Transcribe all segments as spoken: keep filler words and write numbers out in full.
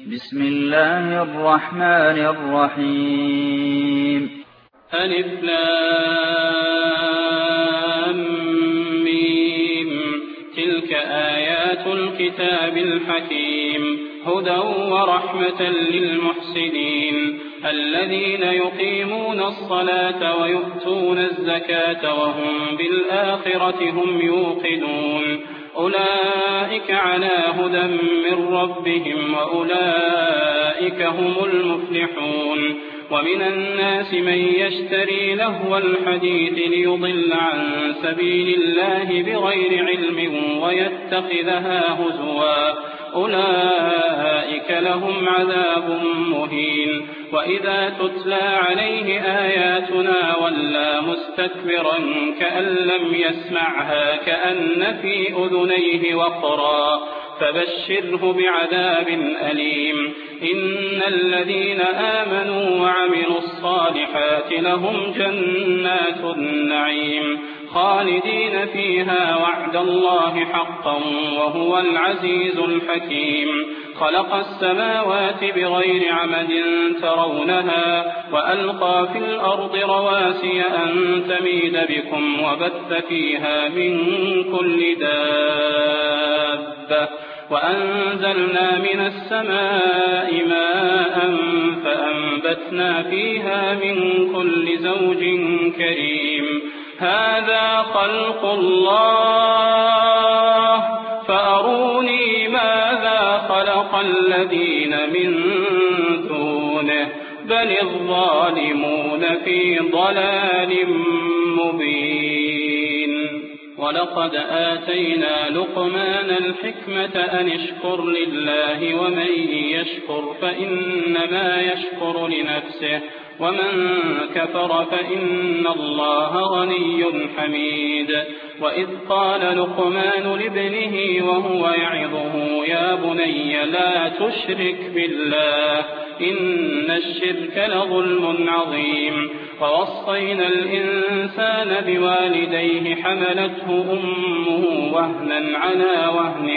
بسم الله الرحمن الرحيم. ألف لام ميم. تلك آيات الكتاب الحكيم، هدى ورحمة للمحسنين الذين يقيمون الصلاة ويؤتون الزكاة وهم بالآخرة هم يوقنون. أولئك على هدى من ربهم وأولئك هم المفلحون. ومن الناس من يشتري لهو الحديث ليضل عن سبيل الله بغير علم ويتخذها هزوا، أولئك لهم عذاب مهين. وإذا تتلى عليه آياتنا ولى مستكبرا كأن لم يسمعها كأن في أذنيه وقرا، فبشره بعذاب أليم. إن الذين آمنوا وعملوا الصالحات لهم جنات النعيم خالدين فيها وعد الله حقا وهو العزيز الحكيم. خلق السماوات بغير عمد ترونها وألقى في الأرض رواسي أن تميد بكم وبث فيها من كل دابة وأنزلنا من السماء ماء فأنبتنا فيها من كل زوج كريم. هذا خلق الله فأروني ماذا خلق الذين من دونه بل الظالمون في ضلال مبين. ولقد آتينا لقمان الحكمة أن اشكر لله ومن يشكر فإنما يشكر لنفسه ومن كفر فإن الله غني حميد. وإذ قال لقمان لابنه وهو يعظه يا بني لا تشرك بالله إن الشرك لظلم عظيم. ووصينا الإنسان بوالديه حملته أمه وهنا على وهن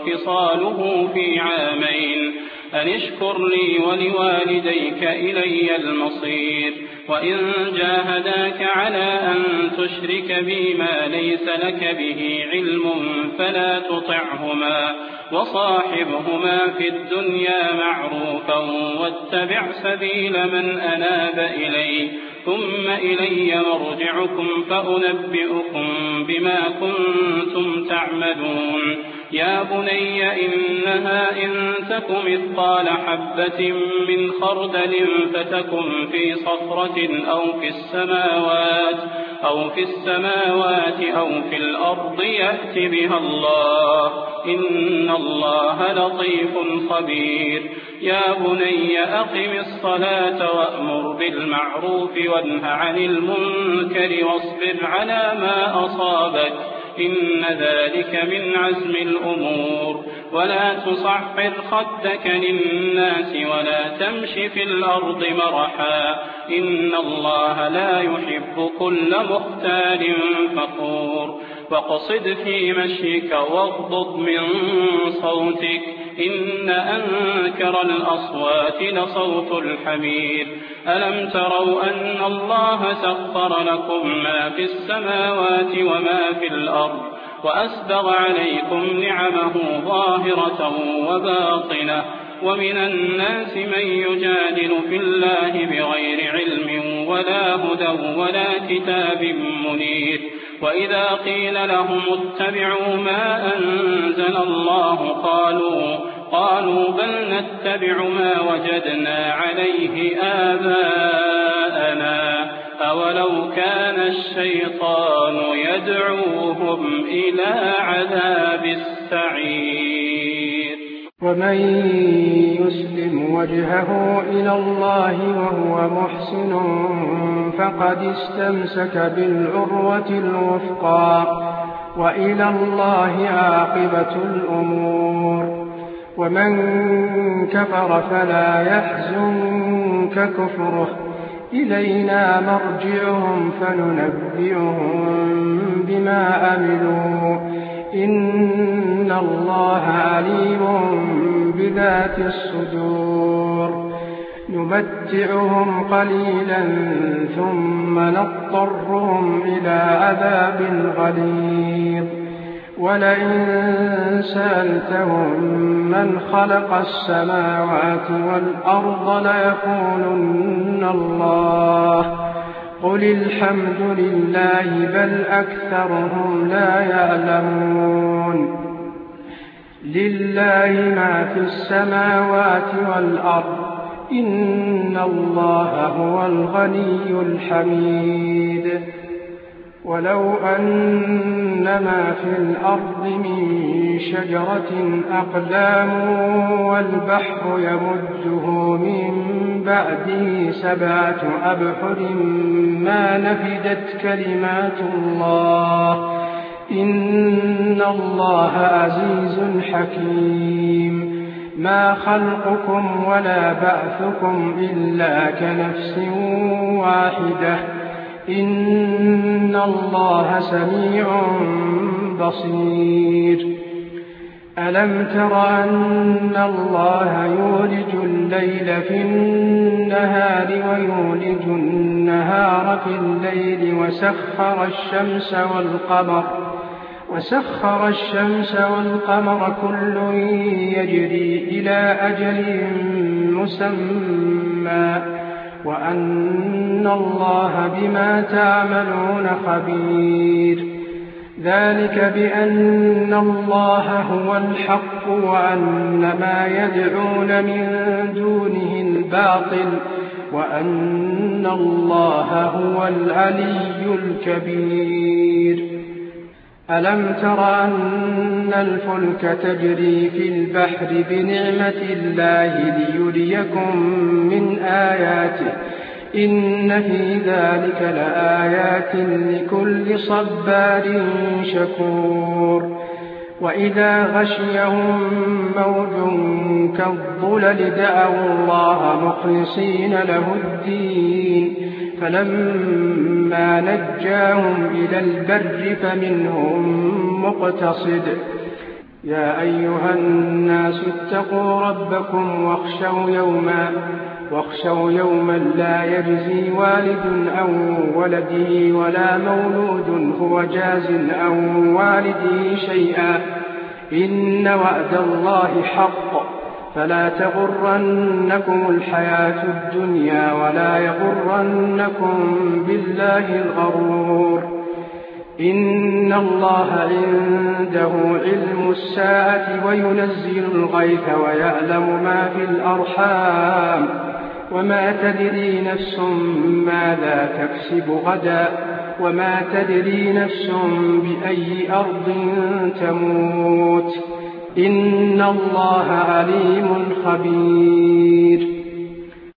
وفصاله في عامين أن اشكر لي ولوالديك إلي المصير. وإن جاهداك على أن تشرك بي ما ليس لك به علم فلا تطعهما وصاحبهما في الدنيا معروفا واتبع سبيل من أناب إلي ثم إلي مرجعكم فأنبئكم بما كنتم تعملون. يا بني إنها إن تك مثقال حبة من خردل فتكن في صخرة أو في السماوات أو في السماوات أو في الأرض يأت بها الله إن الله لطيف خبير. يا بني أقم الصلاة وأمر بالمعروف وانه عن المنكر واصبر على ما أصابك إن ذلك من عزم الأمور. ولا تصعر خدك للناس ولا تمش في الأرض مرحا إن الله لا يحب كل مختال فخور. وقصد في مشيك واغضض من صوتك إن أنكر الأصوات لصوت الحمير. ألم تروا أن الله سخر لكم ما في السماوات وما في الأرض وأسبغ عليكم نعمه ظاهرة وباطنة. ومن الناس من يجادل في الله بغير علم ولا هدى ولا كتاب منير. وإذا قيل لهم اتبعوا ما أنزل الله قالوا قالوا بل نتبع ما وجدنا عليه آباءنا أولو كان الشيطان يدعوهم إلى عذاب السعير. ومن يسلم وجهه إلى الله وهو محسن فقد استمسك بالعروة الوثقى وإلى الله عاقبة الأمور. ومن كفر فلا يحزنك كفره إلينا مرجعهم فننبئهم بما عملوا إن الله عليم بذات الصدور نمتعهم قليلا ثم نضطرهم إلى عذاب غليظ ولئن سألتهم من خلق السماوات والأرض ليقولن الله قل الحمد لله بل أكثرهم لا يعلمون لله ما في السماوات والأرض إن الله هو الغني الحميد ولو أن ما في الأرض من شجرة أقلام والبحر يمده من بعده سبعة أبحر ما نفدت كلمات الله إن الله عزيز حكيم ما خلقكم ولا بعثكم إلا كنفس واحدة إن الله سميع بصير ألم تر أن الله يولج الليل في النهار ويولج النهار في الليل وسخر الشمس والقمر وسخر الشمس والقمر كل يجري إلى أجل مسمى وأن الله بما تعملون خبير ذلك بأن الله هو الحق وأن ما يدعون من دونه الباطل وأن الله هو العلي الكبير ألم تر أن الفلك تجري في البحر بنعمة الله ليريكم من آياته إن في ذلك لآيات لكل صبار شكور وإذا غشيهم موج كالظلل دعوا الله مخلصين له الدين فلما نجاهم إلى البر فمنهم مقتصد يا أيها الناس اتقوا ربكم واخشوا يوما واخشوا يوما لا يجزي والد عن ولده ولا مولود هو جاز عن والده شيئا إن وعد الله حق فلا تغرنكم الحياة الدنيا ولا يغرنكم بالله الغرور إن الله عنده علم الساعة وينزل الغيث ويعلم ما في الأرحام وما تدري نفس ماذا تكسب غدا وما تدري نفس بأي أرض تموت إن الله عليم خبير